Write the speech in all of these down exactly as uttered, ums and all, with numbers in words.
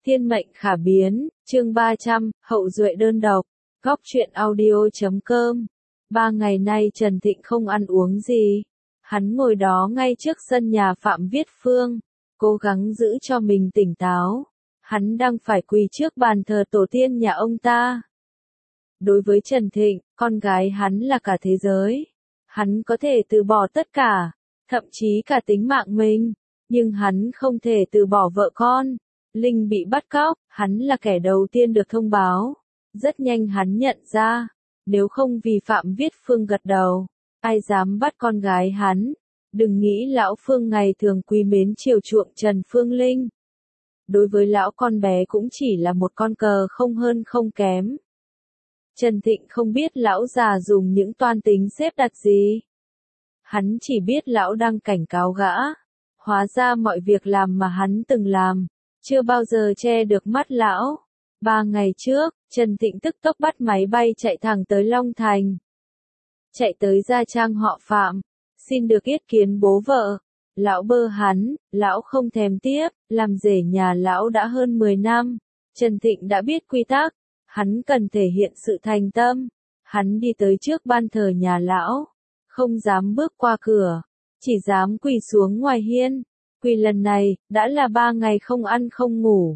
Thiên mệnh khả biến, chương ba trăm, hậu duệ đơn độc, góc truyện audio chấm com. Ba ngày nay Trần Thịnh không ăn uống gì. Hắn ngồi đó ngay trước sân nhà Phạm Viết Phương, cố gắng giữ cho mình tỉnh táo. Hắn đang phải quỳ trước bàn thờ tổ tiên nhà ông ta. Đối với Trần Thịnh, con gái hắn là cả thế giới. Hắn có thể từ bỏ tất cả, thậm chí cả tính mạng mình, nhưng hắn không thể từ bỏ vợ con. Linh bị bắt cóc, hắn là kẻ đầu tiên được thông báo. Rất nhanh hắn nhận ra, nếu không vì Phạm Viết Phương gật đầu, ai dám bắt con gái hắn. Đừng nghĩ lão Phương ngày thường quý mến chiều chuộng Trần Phương Linh. Đối với lão con bé cũng chỉ là một con cờ không hơn không kém. Trần Thịnh không biết lão già dùng những toan tính xếp đặt gì. Hắn chỉ biết lão đang cảnh cáo gã. Hóa ra mọi việc làm mà hắn từng làm, chưa bao giờ che được mắt lão. Ba ngày trước, Trần Thịnh tức tốc bắt máy bay chạy thẳng tới Long Thành. Chạy tới gia trang họ Phạm, xin được yết kiến bố vợ. Lão bơ hắn, lão không thèm tiếp, làm rể nhà lão đã hơn mười năm. Trần Thịnh đã biết quy tắc, hắn cần thể hiện sự thành tâm. Hắn đi tới trước ban thờ nhà lão, không dám bước qua cửa, chỉ dám quỳ xuống ngoài hiên. Quỳ lần này, đã là ba ngày không ăn không ngủ.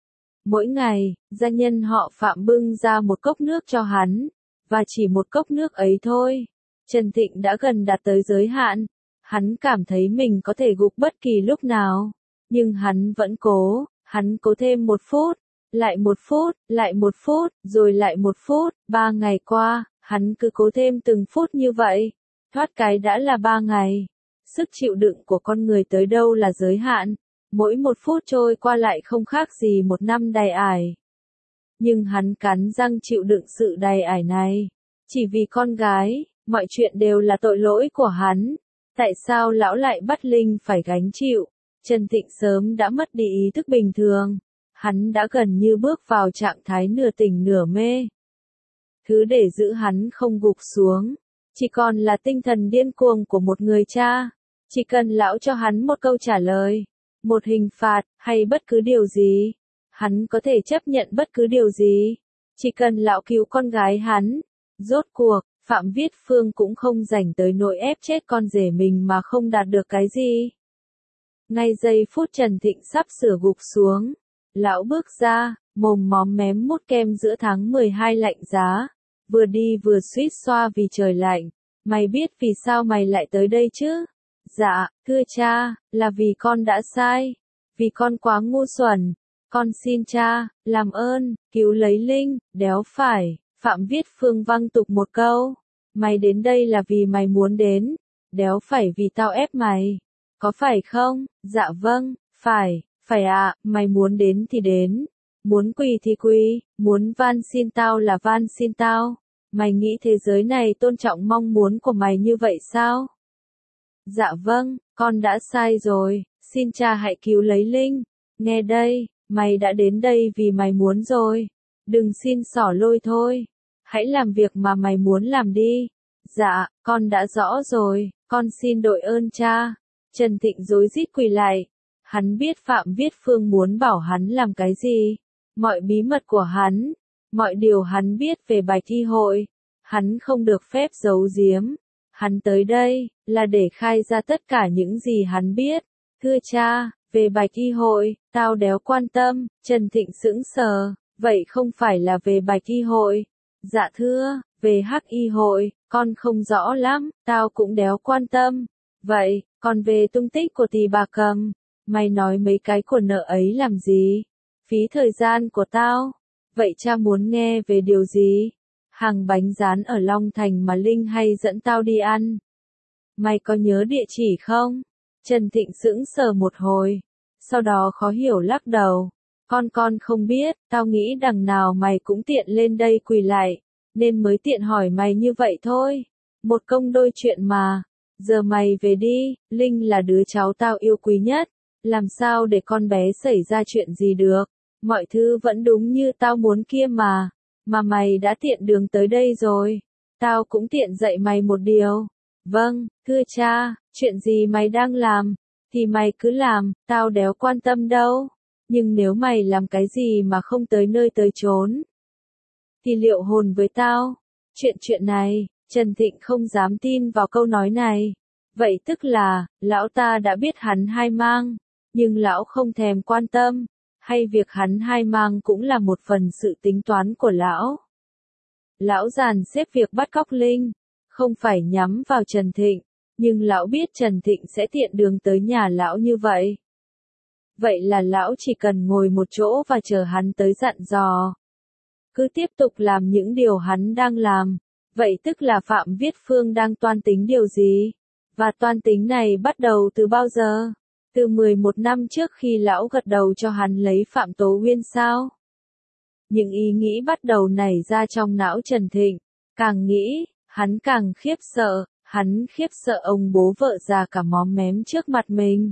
Mỗi ngày, gia nhân họ Phạm bưng ra một cốc nước cho hắn, và chỉ một cốc nước ấy thôi. Trần Thịnh đã gần đạt tới giới hạn, hắn cảm thấy mình có thể gục bất kỳ lúc nào. Nhưng hắn vẫn cố, hắn cố thêm một phút, lại một phút, lại một phút, rồi lại một phút. Ba ngày qua, hắn cứ cố thêm từng phút như vậy. Thoát cái đã là ba ngày. Sức chịu đựng của con người tới đâu là giới hạn, mỗi một phút trôi qua lại không khác gì một năm đầy ải. Nhưng hắn cắn răng chịu đựng sự đầy ải này, chỉ vì con gái, mọi chuyện đều là tội lỗi của hắn. Tại sao lão lại bắt Linh phải gánh chịu? Trần Thịnh sớm đã mất đi ý thức bình thường, hắn đã gần như bước vào trạng thái nửa tỉnh nửa mê. Thứ để giữ hắn không gục xuống, chỉ còn là tinh thần điên cuồng của một người cha. Chỉ cần lão cho hắn một câu trả lời, một hình phạt, hay bất cứ điều gì, hắn có thể chấp nhận bất cứ điều gì. Chỉ cần lão cứu con gái hắn. Rốt cuộc, Phạm Viết Phương cũng không rảnh tới nỗi ép chết con rể mình mà không đạt được cái gì. Ngay giây phút Trần Thịnh sắp sửa gục xuống, lão bước ra, mồm móm mém mút kem giữa tháng mười hai lạnh giá, vừa đi vừa suýt xoa vì trời lạnh. Mày biết vì sao mày lại tới đây chứ? Dạ, thưa cha, là vì con đã sai. Vì con quá ngu xuẩn. Con xin cha, làm ơn, cứu lấy Linh. Đéo phải, Phạm Viết Phương văng tục một câu. Mày đến đây là vì mày muốn đến. Đéo phải vì tao ép mày. Có phải không? Dạ vâng, phải, phải ạ, mày muốn đến thì đến. Muốn quỳ thì quỳ, muốn van xin tao là van xin tao. Mày nghĩ thế giới này tôn trọng mong muốn của mày như vậy sao? Dạ vâng, con đã sai rồi, xin cha hãy cứu lấy Linh. Nghe đây, mày đã đến đây vì mày muốn rồi. Đừng xin xỏ lôi thôi. Hãy làm việc mà mày muốn làm đi. Dạ, con đã rõ rồi, con xin đội ơn cha. Trần Thịnh rối rít quỳ lại. Hắn biết Phạm Viết Phương muốn bảo hắn làm cái gì. Mọi bí mật của hắn, mọi điều hắn biết về bài thi hội, hắn không được phép giấu giếm. Hắn tới đây, là để khai ra tất cả những gì hắn biết. Thưa cha, về bài thi hội, tao đéo quan tâm. Trần Thịnh sững sờ, vậy không phải là về bài thi hội. Dạ thưa, về hắc y hội, con không rõ lắm, tao cũng đéo quan tâm. Vậy, còn về tung tích của Tỳ Bà Cầm, mày nói mấy cái của nợ ấy làm gì? Phí thời gian của tao. Vậy cha muốn nghe về điều gì? Hàng bánh rán ở Long Thành mà Linh hay dẫn tao đi ăn. Mày có nhớ địa chỉ không? Trần Thịnh sững sờ một hồi, sau đó khó hiểu lắc đầu. Con con không biết, tao nghĩ đằng nào mày cũng tiện lên đây quỳ lại, nên mới tiện hỏi mày như vậy thôi. Một công đôi chuyện mà. Giờ mày về đi, Linh là đứa cháu tao yêu quý nhất. Làm sao để con bé xảy ra chuyện gì được? Mọi thứ vẫn đúng như tao muốn kia mà. Mà mày đã tiện đường tới đây rồi. Tao cũng tiện dạy mày một điều. Vâng, thưa cha, chuyện gì mày đang làm, thì mày cứ làm, tao đéo quan tâm đâu. Nhưng nếu mày làm cái gì mà không tới nơi tới chốn, thì liệu hồn với tao? Chuyện chuyện này, Trần Thịnh không dám tin vào câu nói này. Vậy tức là, lão ta đã biết hắn hai mang, nhưng lão không thèm quan tâm, hay việc hắn hai mang cũng là một phần sự tính toán của lão. Lão dàn xếp việc bắt cóc Linh, không phải nhắm vào Trần Thịnh, nhưng lão biết Trần Thịnh sẽ tiện đường tới nhà lão như vậy. Vậy là lão chỉ cần ngồi một chỗ và chờ hắn tới dặn dò. Cứ tiếp tục làm những điều hắn đang làm. Vậy tức là Phạm Viết Phương đang toan tính điều gì? Và toan tính này bắt đầu từ bao giờ? Từ mười một năm trước khi lão gật đầu cho hắn lấy Phạm Tố Uyên sao? Những ý nghĩ bắt đầu nảy ra trong não Trần Thịnh. Càng nghĩ, hắn càng khiếp sợ, hắn khiếp sợ ông bố vợ già cả móm mém trước mặt mình.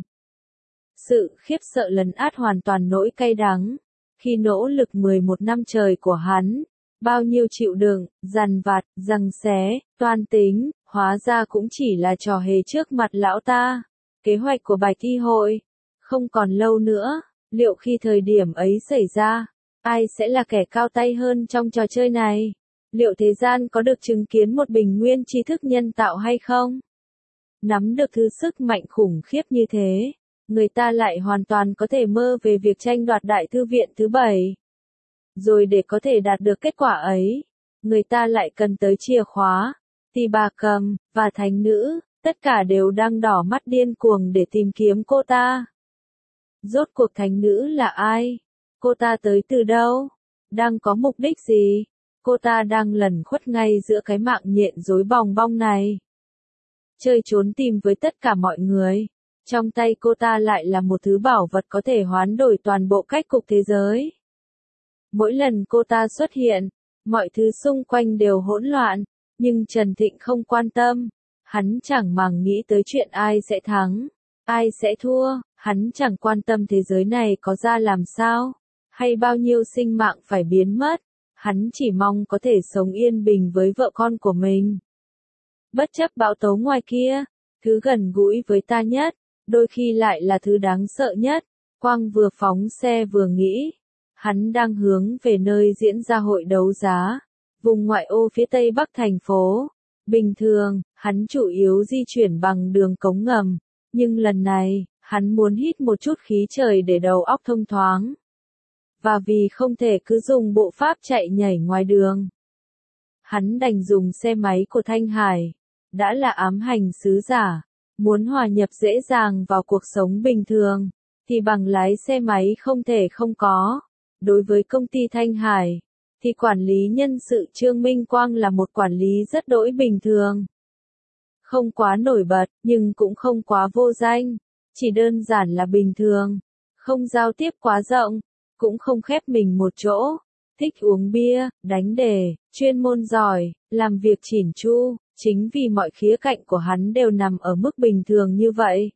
Sự khiếp sợ lấn át hoàn toàn nỗi cay đắng. Khi nỗ lực mười một năm trời của hắn, bao nhiêu chịu đựng, dằn vặt, giằng xé, toan tính, hóa ra cũng chỉ là trò hề trước mặt lão ta. Kế hoạch của Bạch Y Hội, không còn lâu nữa, liệu khi thời điểm ấy xảy ra, ai sẽ là kẻ cao tay hơn trong trò chơi này? Liệu thế gian có được chứng kiến một bình nguyên tri thức nhân tạo hay không? Nắm được thứ sức mạnh khủng khiếp như thế, người ta lại hoàn toàn có thể mơ về việc tranh đoạt đại thư viện thứ bảy. Rồi để có thể đạt được kết quả ấy, người ta lại cần tới chìa khóa, Tỳ Bà Cầm, và thánh nữ, tất cả đều đang đỏ mắt điên cuồng để tìm kiếm cô ta. Rốt cuộc thánh nữ là ai? Cô ta tới từ đâu? Đang có mục đích gì? Cô ta đang lẩn khuất ngay giữa cái mạng nhện rối bòng bong này. Chơi trốn tìm với tất cả mọi người. Trong tay cô ta lại là một thứ bảo vật có thể hoán đổi toàn bộ cách cục thế giới. Mỗi lần cô ta xuất hiện, mọi thứ xung quanh đều hỗn loạn, nhưng Trần Thịnh không quan tâm. Hắn chẳng màng nghĩ tới chuyện ai sẽ thắng, ai sẽ thua, hắn chẳng quan tâm thế giới này có ra làm sao, hay bao nhiêu sinh mạng phải biến mất. Hắn chỉ mong có thể sống yên bình với vợ con của mình. Bất chấp bão tố ngoài kia, thứ gần gũi với ta nhất, đôi khi lại là thứ đáng sợ nhất. Quang vừa phóng xe vừa nghĩ, hắn đang hướng về nơi diễn ra hội đấu giá, vùng ngoại ô phía tây bắc thành phố. Bình thường, hắn chủ yếu di chuyển bằng đường cống ngầm, nhưng lần này, hắn muốn hít một chút khí trời để đầu óc thông thoáng. Và vì không thể cứ dùng bộ pháp chạy nhảy ngoài đường, hắn đành dùng xe máy của Thanh Hải. Đã là ám hành sứ giả, muốn hòa nhập dễ dàng vào cuộc sống bình thường, thì bằng lái xe máy không thể không có. Đối với công ty Thanh Hải, thì quản lý nhân sự Trương Minh Quang là một quản lý rất đỗi bình thường. Không quá nổi bật, nhưng cũng không quá vô danh, chỉ đơn giản là bình thường, không giao tiếp quá rộng, cũng không khép mình một chỗ, thích uống bia, đánh đề, chuyên môn giỏi, làm việc chỉn chu. Chính vì mọi khía cạnh của hắn đều nằm ở mức bình thường như vậy,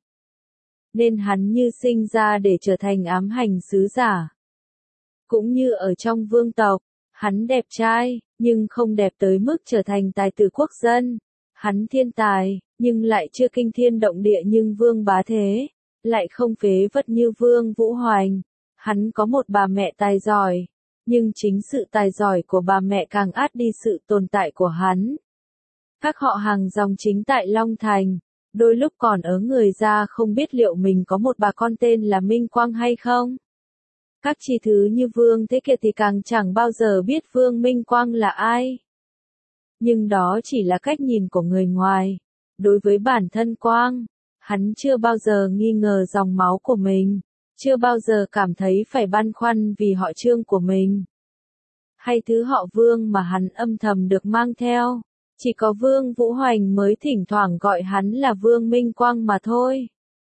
nên hắn như sinh ra để trở thành ám hành sứ giả. Cũng như ở trong vương tộc, hắn đẹp trai, nhưng không đẹp tới mức trở thành tài tử quốc dân. Hắn thiên tài, nhưng lại chưa kinh thiên động địa nhưng Vương Bá Thế, lại không phế vật như Vương Vũ Hoành. Hắn có một bà mẹ tài giỏi, nhưng chính sự tài giỏi của bà mẹ càng át đi sự tồn tại của hắn. Các họ hàng dòng chính tại Long Thành, đôi lúc còn ớ người ra không biết liệu mình có một bà con tên là Minh Quang hay không. Các chi thứ như Vương Thế Kiệt thì càng chẳng bao giờ biết Vương Minh Quang là ai. Nhưng đó chỉ là cách nhìn của người ngoài. Đối với bản thân Quang, hắn chưa bao giờ nghi ngờ dòng máu của mình, chưa bao giờ cảm thấy phải băn khoăn vì họ Trương của mình, hay thứ họ Vương mà hắn âm thầm được mang theo. Chỉ có Vương Vũ Hoành mới thỉnh thoảng gọi hắn là Vương Minh Quang mà thôi.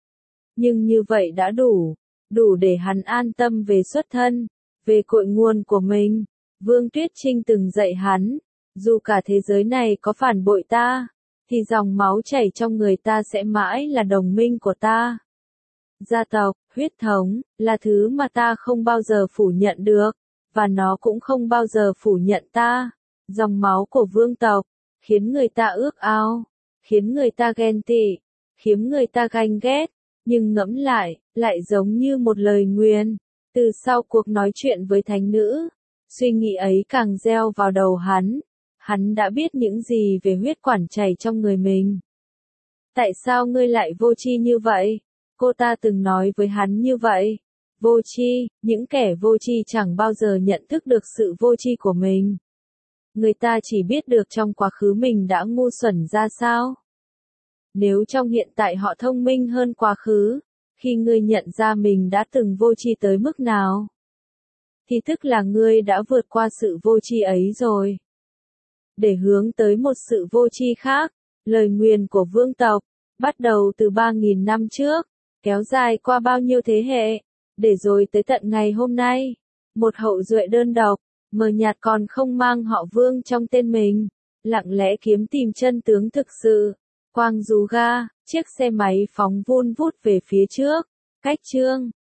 Nhưng như vậy đã đủ, đủ để hắn an tâm về xuất thân, về cội nguồn của mình. Vương Tuyết Trinh từng dạy hắn, dù cả thế giới này có phản bội ta, thì dòng máu chảy trong người ta sẽ mãi là đồng minh của ta. Gia tộc, huyết thống, là thứ mà ta không bao giờ phủ nhận được, và nó cũng không bao giờ phủ nhận ta. Dòng máu của vương tộc, khiến người ta ước ao, khiến người ta ghen tị, khiến người ta ganh ghét, nhưng ngẫm lại, lại giống như một lời nguyền. Từ sau cuộc nói chuyện với thánh nữ, suy nghĩ ấy càng gieo vào đầu hắn. Hắn đã biết những gì về huyết quản chảy trong người mình. Tại sao ngươi lại vô tri như vậy? Cô ta từng nói với hắn như vậy. Vô tri, những kẻ vô tri chẳng bao giờ nhận thức được sự vô tri của mình. Người ta chỉ biết được trong quá khứ mình đã ngu xuẩn ra sao. Nếu trong hiện tại họ thông minh hơn quá khứ, khi ngươi nhận ra mình đã từng vô tri tới mức nào, thì tức là ngươi đã vượt qua sự vô tri ấy rồi. Để hướng tới một sự vô tri khác, lời nguyền của vương tộc, bắt đầu từ ba nghìn năm trước, kéo dài qua bao nhiêu thế hệ, để rồi tới tận ngày hôm nay, một hậu duệ đơn độc, mờ nhạt còn không mang họ vương trong tên mình, lặng lẽ kiếm tìm chân tướng thực sự. Quang rú ga, chiếc xe máy phóng vun vút về phía trước, cách chương